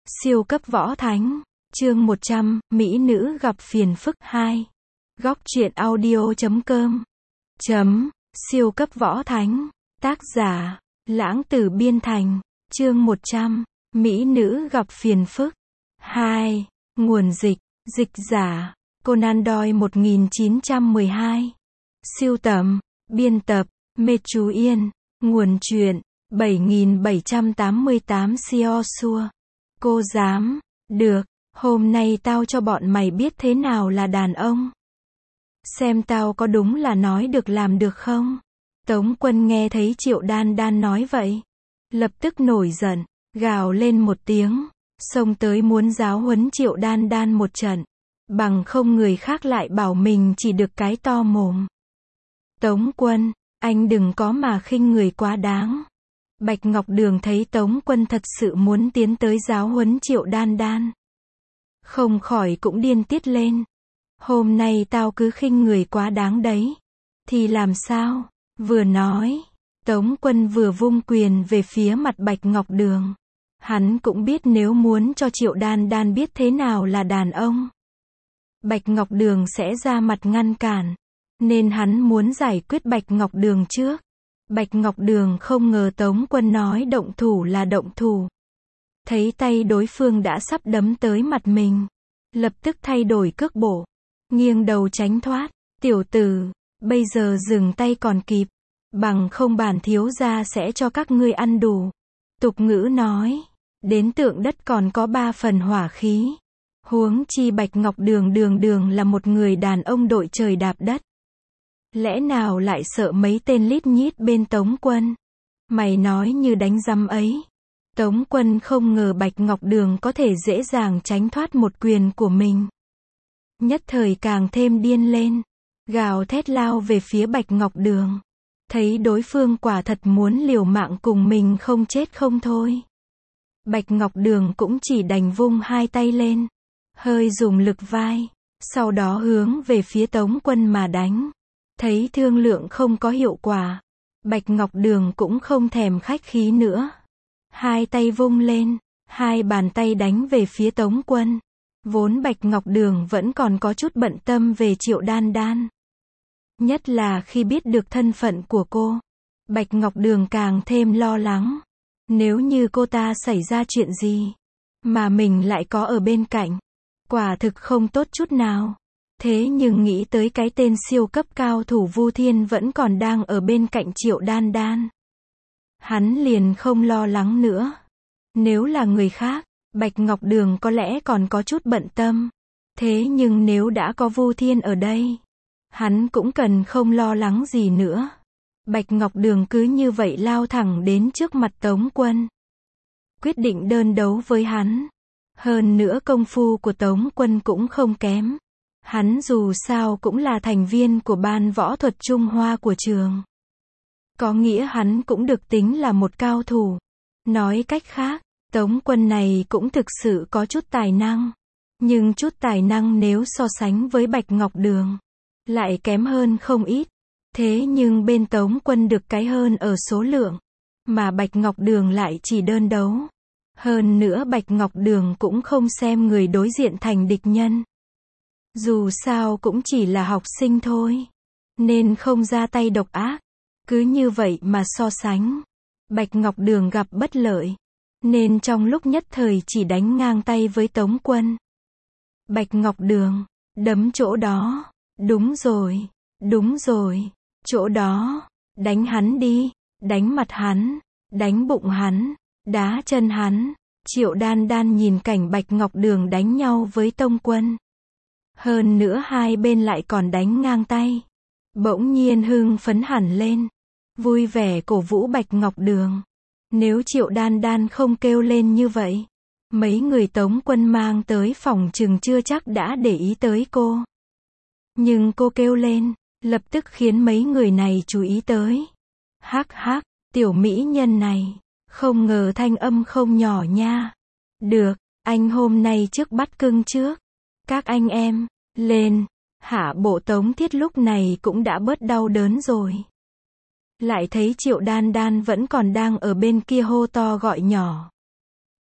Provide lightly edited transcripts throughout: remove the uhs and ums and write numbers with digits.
Siêu cấp võ thánh, chương 100, Mỹ nữ gặp phiền phức 2. Góc truyện audio.com. Siêu cấp võ thánh, tác giả, Lãng Tử Biên Thành, chương 100, Mỹ nữ gặp phiền phức 2. Nguồn dịch, dịch giả, Conan Doyle 1912. Sưu tầm, biên tập, Mê Chú Yên. Nguồn truyện, 7788 Xio Xua. Cô dám, được, hôm nay tao cho bọn mày biết thế nào là đàn ông. Xem tao có đúng là nói được làm được không? Tống Quân nghe thấy Triệu Đan Đan nói vậy, lập tức nổi giận, gào lên một tiếng, xông tới muốn giáo huấn Triệu Đan Đan một trận, bằng không người khác lại bảo mình chỉ được cái to mồm. Tống Quân, anh đừng có mà khinh người quá đáng. Bạch Ngọc Đường thấy Tống Quân thật sự muốn tiến tới giáo huấn Triệu Đan Đan, không khỏi cũng điên tiết lên. Hôm nay tao cứ khinh người quá đáng đấy, thì làm sao? Vừa nói, Tống Quân vừa vung quyền về phía mặt Bạch Ngọc Đường. Hắn cũng biết nếu muốn cho Triệu Đan Đan biết thế nào là đàn ông, Bạch Ngọc Đường sẽ ra mặt ngăn cản, nên hắn muốn giải quyết Bạch Ngọc Đường trước. Bạch Ngọc Đường không ngờ Tống Quân nói động thủ là động thủ. Thấy tay đối phương đã sắp đấm tới mặt mình, lập tức thay đổi cước bộ, nghiêng đầu tránh thoát. Tiểu tử, bây giờ dừng tay còn kịp, bằng không bản thiếu gia sẽ cho các ngươi ăn đủ. Tục ngữ nói, đến tượng đất còn có 3 phần hỏa khí. Huống chi Bạch Ngọc Đường đường là một người đàn ông đội trời đạp đất. Lẽ nào lại sợ mấy tên lít nhít bên Tống Quân? Mày nói như đánh rắm ấy. Tống Quân không ngờ Bạch Ngọc Đường có thể dễ dàng tránh thoát một quyền của mình. Nhất thời càng thêm điên lên, gào thét lao về phía Bạch Ngọc Đường. Thấy đối phương quả thật muốn liều mạng cùng mình không chết không thôi. Bạch Ngọc Đường cũng chỉ đành vung hai tay lên, hơi dùng lực vai, sau đó hướng về phía Tống Quân mà đánh. Thấy thương lượng không có hiệu quả, Bạch Ngọc Đường cũng không thèm khách khí nữa. Hai tay vung lên, hai bàn tay đánh về phía Tống Quân. Vốn Bạch Ngọc Đường vẫn còn có chút bận tâm về Triệu Đan Đan. Nhất là khi biết được thân phận của cô, Bạch Ngọc Đường càng thêm lo lắng. Nếu như cô ta xảy ra chuyện gì, mà mình lại có ở bên cạnh, quả thực không tốt chút nào. Thế nhưng nghĩ tới cái tên siêu cấp cao thủ Vu Thiên vẫn còn đang ở bên cạnh Triệu Đan Đan, hắn liền không lo lắng nữa. Nếu là người khác, Bạch Ngọc Đường có lẽ còn có chút bận tâm. Thế nhưng nếu đã có Vu Thiên ở đây, hắn cũng cần không lo lắng gì nữa. Bạch Ngọc Đường cứ như vậy lao thẳng đến trước mặt Tống Quân, quyết định đơn đấu với hắn. Hơn nữa công phu của Tống Quân cũng không kém. Hắn dù sao cũng là thành viên của ban võ thuật Trung Hoa của trường. Có nghĩa hắn cũng được tính là một cao thủ. Nói cách khác, Tống Quân này cũng thực sự có chút tài năng. Nhưng chút tài năng nếu so sánh với Bạch Ngọc Đường, lại kém hơn không ít. Thế nhưng bên Tống Quân được cái hơn ở số lượng, mà Bạch Ngọc Đường lại chỉ đơn đấu. Hơn nữa Bạch Ngọc Đường cũng không xem người đối diện thành địch nhân. Dù sao cũng chỉ là học sinh thôi, nên không ra tay độc ác. Cứ như vậy mà so sánh, Bạch Ngọc Đường gặp bất lợi, nên trong lúc nhất thời chỉ đánh ngang tay với Tống Quân. Bạch Ngọc Đường, đấm chỗ đó, đúng rồi, chỗ đó, đánh hắn đi, đánh mặt hắn, đánh bụng hắn, đá chân hắn. Triệu Đan Đan nhìn cảnh Bạch Ngọc Đường đánh nhau với Tống Quân, hơn nữa hai bên lại còn đánh ngang tay, bỗng nhiên hưng phấn hẳn lên, vui vẻ cổ vũ Bạch Ngọc Đường. Nếu Triệu Đan Đan không kêu lên như vậy, mấy người Tống Quân mang tới phòng chừng chưa chắc đã để ý tới cô. Nhưng cô kêu lên, lập tức khiến mấy người này chú ý tới. Hắc hắc, tiểu mỹ nhân này, không ngờ thanh âm không nhỏ nha. Được, anh hôm nay trước bắt cưng trước. Các anh em, lên. Hạ bộ Tống Thiết lúc này cũng đã bớt đau đớn rồi. Lại thấy Triệu Đan Đan vẫn còn đang ở bên kia hô to gọi nhỏ.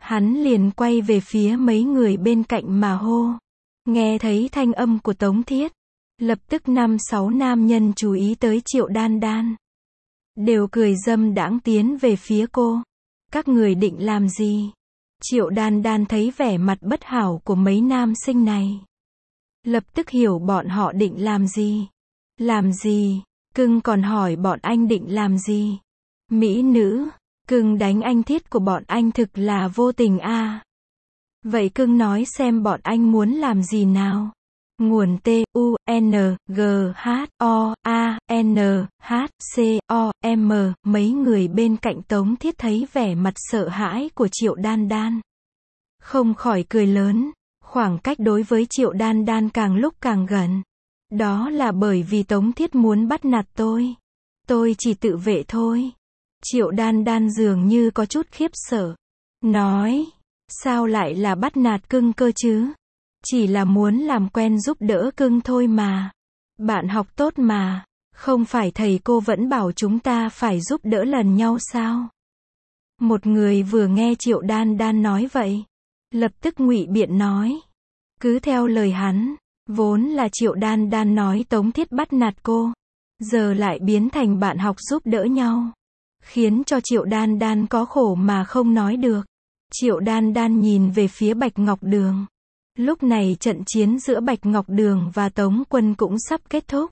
Hắn liền quay về phía mấy người bên cạnh mà hô. Nghe thấy thanh âm của Tống Thiết. Lập tức 5-6 nam nhân chú ý tới Triệu Đan Đan. Đều cười dâm đãng tiến về phía cô. Các người định làm gì? Triệu Đan Đan thấy vẻ mặt bất hảo của mấy nam sinh này. Lập tức hiểu bọn họ định làm gì. Làm gì? Cưng còn hỏi bọn anh định làm gì? Mỹ nữ, cưng đánh anh Thiết của bọn anh thực là vô tình a. Vậy cưng nói xem bọn anh muốn làm gì nào? Nguồn T, U, N, G, H, O, A, N, H, C, O, M. Mấy người bên cạnh Tống Thiết thấy vẻ mặt sợ hãi của Triệu Đan Đan. Không khỏi cười lớn. Khoảng cách đối với Triệu Đan Đan càng lúc càng gần. Đó là bởi vì Tống Thiết muốn bắt nạt tôi. Tôi chỉ tự vệ thôi. Triệu Đan Đan dường như có chút khiếp sợ. Nói, sao lại là bắt nạt cưng cơ chứ? Chỉ là muốn làm quen giúp đỡ cưng thôi mà. Bạn học tốt mà. Không phải thầy cô vẫn bảo chúng ta phải giúp đỡ lần nhau sao? Một người vừa nghe Triệu Đan Đan nói vậy. Lập tức ngụy biện nói. Cứ theo lời hắn. Vốn là Triệu Đan Đan nói Tống Thiết bắt nạt cô. Giờ lại biến thành bạn học giúp đỡ nhau. Khiến cho Triệu Đan Đan có khổ mà không nói được. Triệu Đan Đan nhìn về phía Bạch Ngọc Đường. Lúc này trận chiến giữa Bạch Ngọc Đường và Tống Quân cũng sắp kết thúc.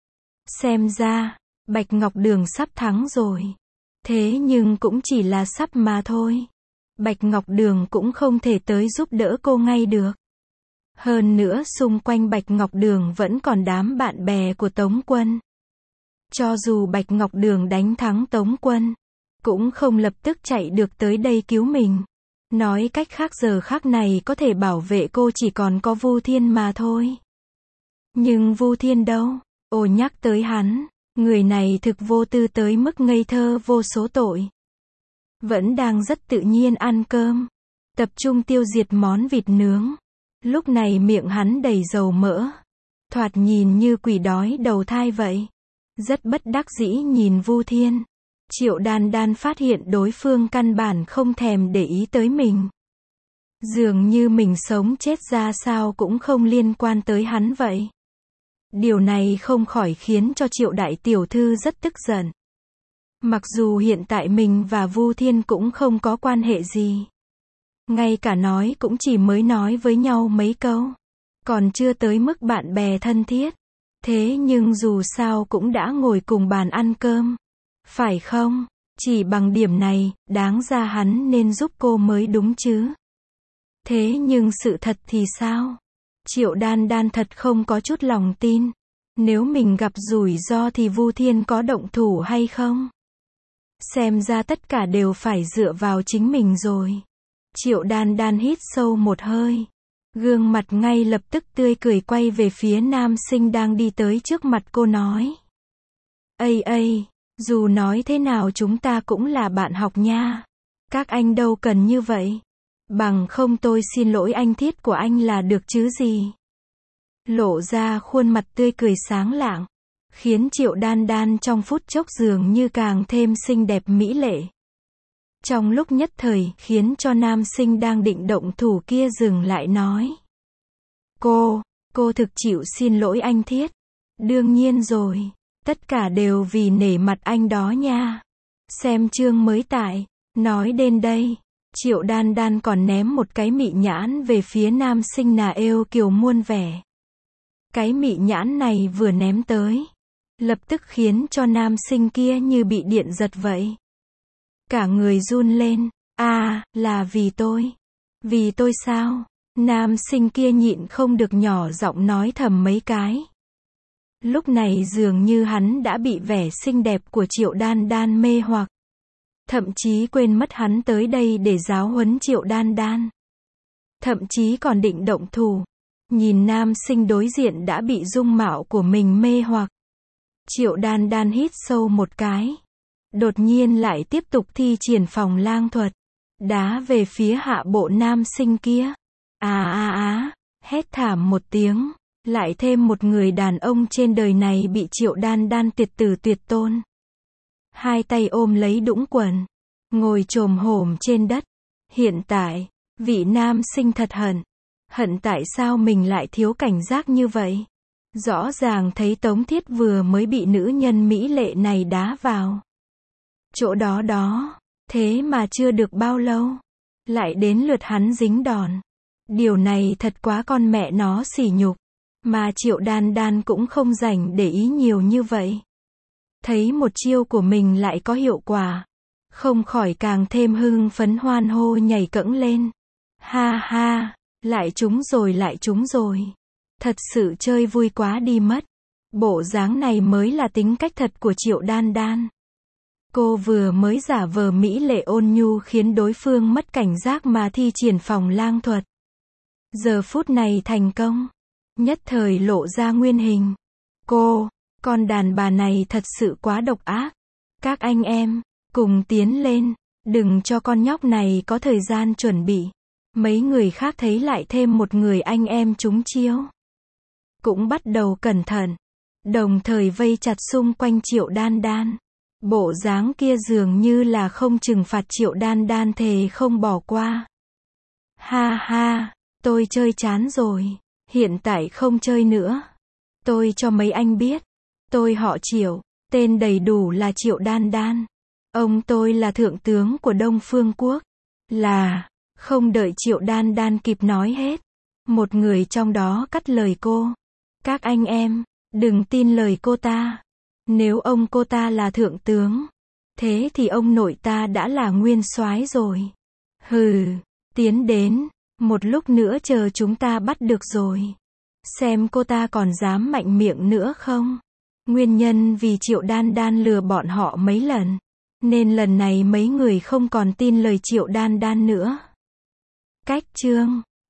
Xem ra, Bạch Ngọc Đường sắp thắng rồi. Thế nhưng cũng chỉ là sắp mà thôi. Bạch Ngọc Đường cũng không thể tới giúp đỡ cô ngay được. Hơn nữa xung quanh Bạch Ngọc Đường vẫn còn đám bạn bè của Tống Quân. Cho dù Bạch Ngọc Đường đánh thắng Tống Quân, cũng không lập tức chạy được tới đây cứu mình. Nói cách khác giờ khác này có thể bảo vệ cô chỉ còn có Vu Thiên mà thôi. Nhưng Vu Thiên đâu? Ồ nhắc tới hắn, người này thực vô tư tới mức ngây thơ vô số tội. Vẫn đang rất tự nhiên ăn cơm. Tập trung tiêu diệt món vịt nướng. Lúc này miệng hắn đầy dầu mỡ. Thoạt nhìn như quỷ đói đầu thai vậy. Rất bất đắc dĩ nhìn Vu Thiên. Triệu Đan Đan phát hiện đối phương căn bản không thèm để ý tới mình. Dường như mình sống chết ra sao cũng không liên quan tới hắn vậy. Điều này không khỏi khiến cho Triệu đại tiểu thư rất tức giận. Mặc dù hiện tại mình và Vu Thiên cũng không có quan hệ gì. Ngay cả nói cũng chỉ mới nói với nhau mấy câu. Còn chưa tới mức bạn bè thân thiết. Thế nhưng dù sao cũng đã ngồi cùng bàn ăn cơm. Phải không? Chỉ bằng điểm này, đáng ra hắn nên giúp cô mới đúng chứ. Thế nhưng sự thật thì sao? Triệu Đan Đan thật không có chút lòng tin. Nếu mình gặp rủi ro thì Vu Thiên có động thủ hay không? Xem ra tất cả đều phải dựa vào chính mình rồi. Triệu Đan Đan hít sâu một hơi. Gương mặt ngay lập tức tươi cười quay về phía nam sinh đang đi tới trước mặt cô nói. Ây, dù nói thế nào chúng ta cũng là bạn học nha. Các anh đâu cần như vậy. Bằng không tôi xin lỗi anh Thiết của anh là được chứ gì. Lộ ra khuôn mặt tươi cười sáng lạng. Khiến Triệu Đan Đan trong phút chốc dường như càng thêm xinh đẹp mỹ lệ. Trong lúc nhất thời, khiến cho nam sinh đang định động thủ kia dừng lại nói. Cô thực chịu xin lỗi anh Thiết. Đương nhiên rồi. Tất cả đều vì nể mặt anh đó nha. Xem chương mới tại. Nói đến đây. Triệu Đan Đan còn ném một cái mị nhãn về phía nam sinh nà êu kiều muôn vẻ. Cái mị nhãn này vừa ném tới. Lập tức khiến cho nam sinh kia như bị điện giật vậy. Cả người run lên. Là vì tôi. Vì tôi sao? Nam sinh kia nhịn không được nhỏ giọng nói thầm mấy cái. Lúc này dường như hắn đã bị vẻ xinh đẹp của Triệu Đan Đan mê hoặc. Thậm chí quên mất hắn tới đây để giáo huấn Triệu Đan Đan. Thậm chí còn định động thủ. Nhìn nam sinh đối diện đã bị dung mạo của mình mê hoặc. Triệu Đan Đan hít sâu một cái. Đột nhiên lại tiếp tục thi triển phòng lang thuật. Đá về phía hạ bộ nam sinh kia. Hét thảm một tiếng. Lại thêm một người đàn ông trên đời này bị Triệu Đan Đan tuyệt tử tuyệt tôn. Hai tay ôm lấy đũng quần. Ngồi chồm hổm trên đất. Hiện tại, vị nam sinh thật hận. Hận tại sao mình lại thiếu cảnh giác như vậy. Rõ ràng thấy Tống Thiết vừa mới bị nữ nhân mỹ lệ này đá vào chỗ đó đó. Thế mà chưa được bao lâu, lại đến lượt hắn dính đòn. Điều này thật quá con mẹ nó sỉ nhục. Mà Triệu Đan Đan cũng không rảnh để ý nhiều như vậy. Thấy một chiêu của mình lại có hiệu quả, không khỏi càng thêm hưng phấn hoan hô nhảy cẫng lên. Ha ha, lại trúng rồi lại trúng rồi. Thật sự chơi vui quá đi mất. Bộ dáng này mới là tính cách thật của Triệu Đan Đan. Cô vừa mới giả vờ mỹ lệ ôn nhu khiến đối phương mất cảnh giác mà thi triển phòng lang thuật. Giờ phút này thành công, nhất thời lộ ra nguyên hình. Con đàn bà này thật sự quá độc ác. Các anh em, cùng tiến lên, đừng cho con nhóc này có thời gian chuẩn bị. Mấy người khác thấy lại thêm một người anh em trúng chiêu, cũng bắt đầu cẩn thận, đồng thời vây chặt xung quanh Triệu Đan Đan. Bộ dáng kia dường như là không trừng phạt Triệu Đan Đan thề không bỏ qua. Ha ha, tôi chơi chán rồi, hiện tại không chơi nữa. Tôi cho mấy anh biết, tôi họ Triệu, tên đầy đủ là Triệu Đan Đan. Ông tôi là thượng tướng của Đông Phương Quốc. Không đợi Triệu Đan Đan kịp nói hết, một người trong đó cắt lời cô. Các anh em, đừng tin lời cô ta. Nếu ông cô ta là thượng tướng, thế thì ông nội ta đã là nguyên soái rồi. Hừ, tiến đến, một lúc nữa chờ chúng ta bắt được rồi. Xem cô ta còn dám mạnh miệng nữa không? Nguyên nhân vì Triệu Đan Đan lừa bọn họ mấy lần, nên lần này mấy người không còn tin lời Triệu Đan Đan nữa. Cách chương